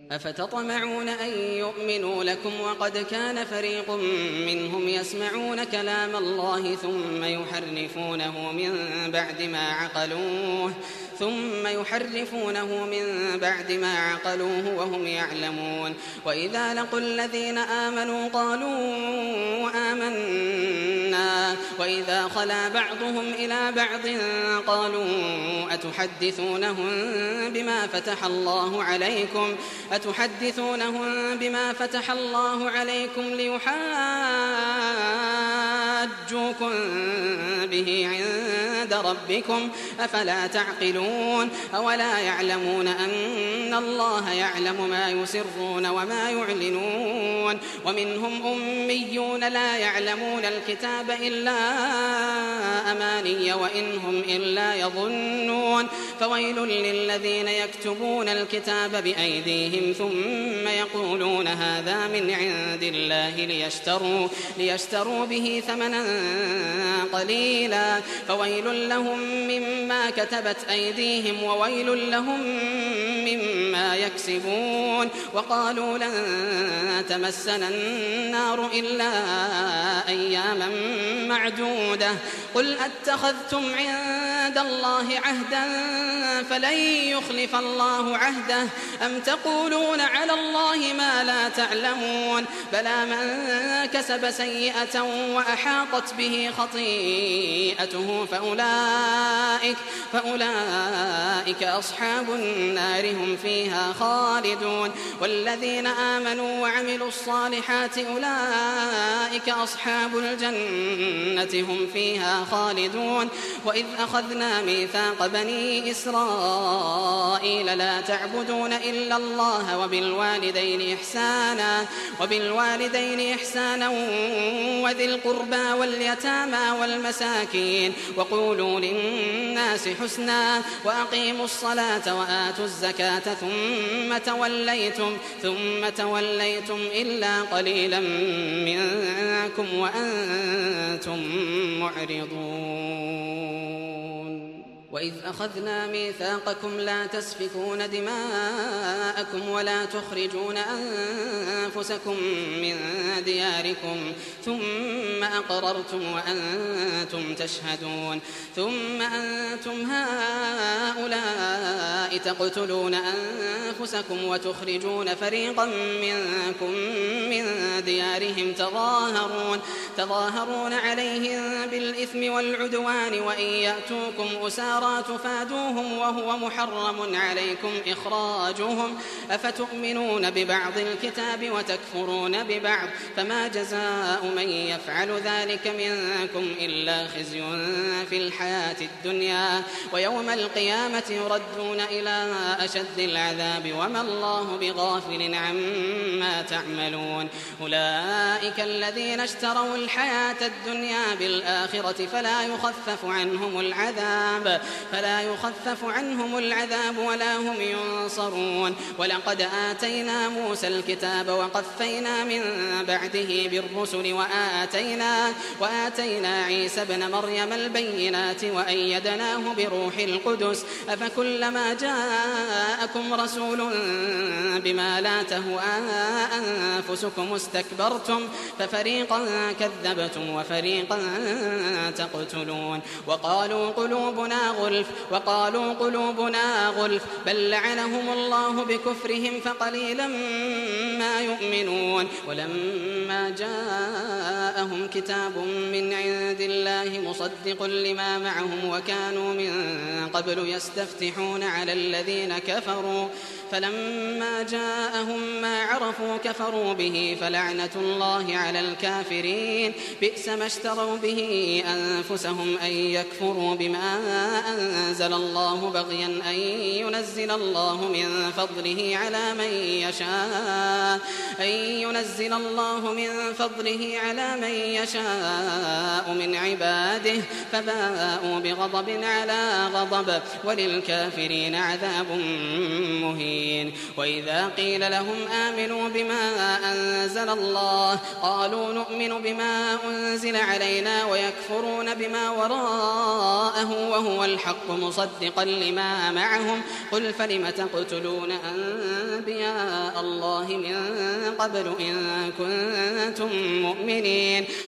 أفتطمعون أن يؤمنوا لكم وقد كان فريق منهم يسمعون كلام الله ثم يحرفونه من بعد ما عقلوه وهم يعلمون. وإذا لقوا الذين آمنوا قالوا آمنا وإذا خلا بعضهم إلى بعض قالوا أتحدثونهم بما فتح الله عليكم ليحاجوكم به عند ربكم أفلا تعقلون. أولا يعلمون أن الله يعلم ما يسرون وما يعلنون. ومنهم أميون لا يعلمون الكتاب إلا أماني وإن هم إلا يظنون. فويل للذين يكتبون الكتاب بأيديهم ثم يقولون هذا من عند الله ليشتروا به ثمنا قليلا فويل لهم مما كتبت أيديهم وويل لهم مما يكسبون. وقالوا لن تمسنا النار إلا أياما معدودة قل أتخذتم عند الله عهدا فلن يخلف الله عهده أم تقولون على الله ما لا تعلمون. بلى من كسب سيئة وأحاطت به خطيئته فأولئك أصحاب النار هم فيها خالدون. والذين آمنوا وعملوا الصالحات أولئك أصحاب الجنة هم فيها خالدون. وإذ أخذنا ميثاق بني إسرائيل لا تعبدون إلا الله وبالوالدين إحسانا وذي القربى واليتامى والمساكين وقولوا للناس حسنا وأقيموا الصلاة وآتوا الزكاة ثم توليتم إلا قليلا منكم وأنتم معرضون. وإذ أخذنا ميثاقكم لا تسفكون دماءكم ولا تخرجون أنفسكم من دياركم ثم أقررتم وأنتم تشهدون. ثم أنتم هؤلاء تقتلون أنفسكم وتخرجون فريقا منكم من ديارهم تظاهرون عليهم بالإثم والعدوان وإن يأتوكم أسارى تفادوهم وهو محرم عليكم إخراجهم أفتؤمنون ببعض الكتاب وتكفرون ببعض فما جزاء من يفعل ذلك منكم إلا خزي في الحياة الدنيا ويوم القيامة يردون إلى أشد العذاب وما الله بغافل عما تعملون. أولئك الذين اشتروا الحياة الدنيا بالآخرة فلا يخفف عنهم العذاب ولا هم ينصرون. ولقد آتينا موسى الكتاب وقفينا من بعده بالرسل وآتينا عيسى ابن مريم البينات وأيدناه بروح القدس أفكلما جاءكم رسول بما لا تهوى أنفسكم استكبرتم ففريقا كذبتم وفريقا تقتلون. وقالوا قلوبنا غلف بل لعنهم الله بكفرهم فقليلا ما يؤمنون. ولما جاءهم كتاب من عند الله مصدق لما معهم وكانوا من قبل يستفتحون على الذين كفروا فلما جاءهم ما عرفوا كفروا به فلعنة الله على الكافرين. بئس ما اشتروا به أنفسهم أن يكفروا بما أنزل الله بغيا أن ينزل الله من فضله على من يشاء من عباده فباءوا بغضب على غضب وللكافرين عذاب مهين. وإذا قيل لهم آمنوا بما أنزل الله قالوا نؤمن بما أنزل علينا ويكفرون بما وراءه وهو الحق مصدقا لما معهم قل فلم تقتلون أنبياء الله من قبل إن كنتم مؤمنين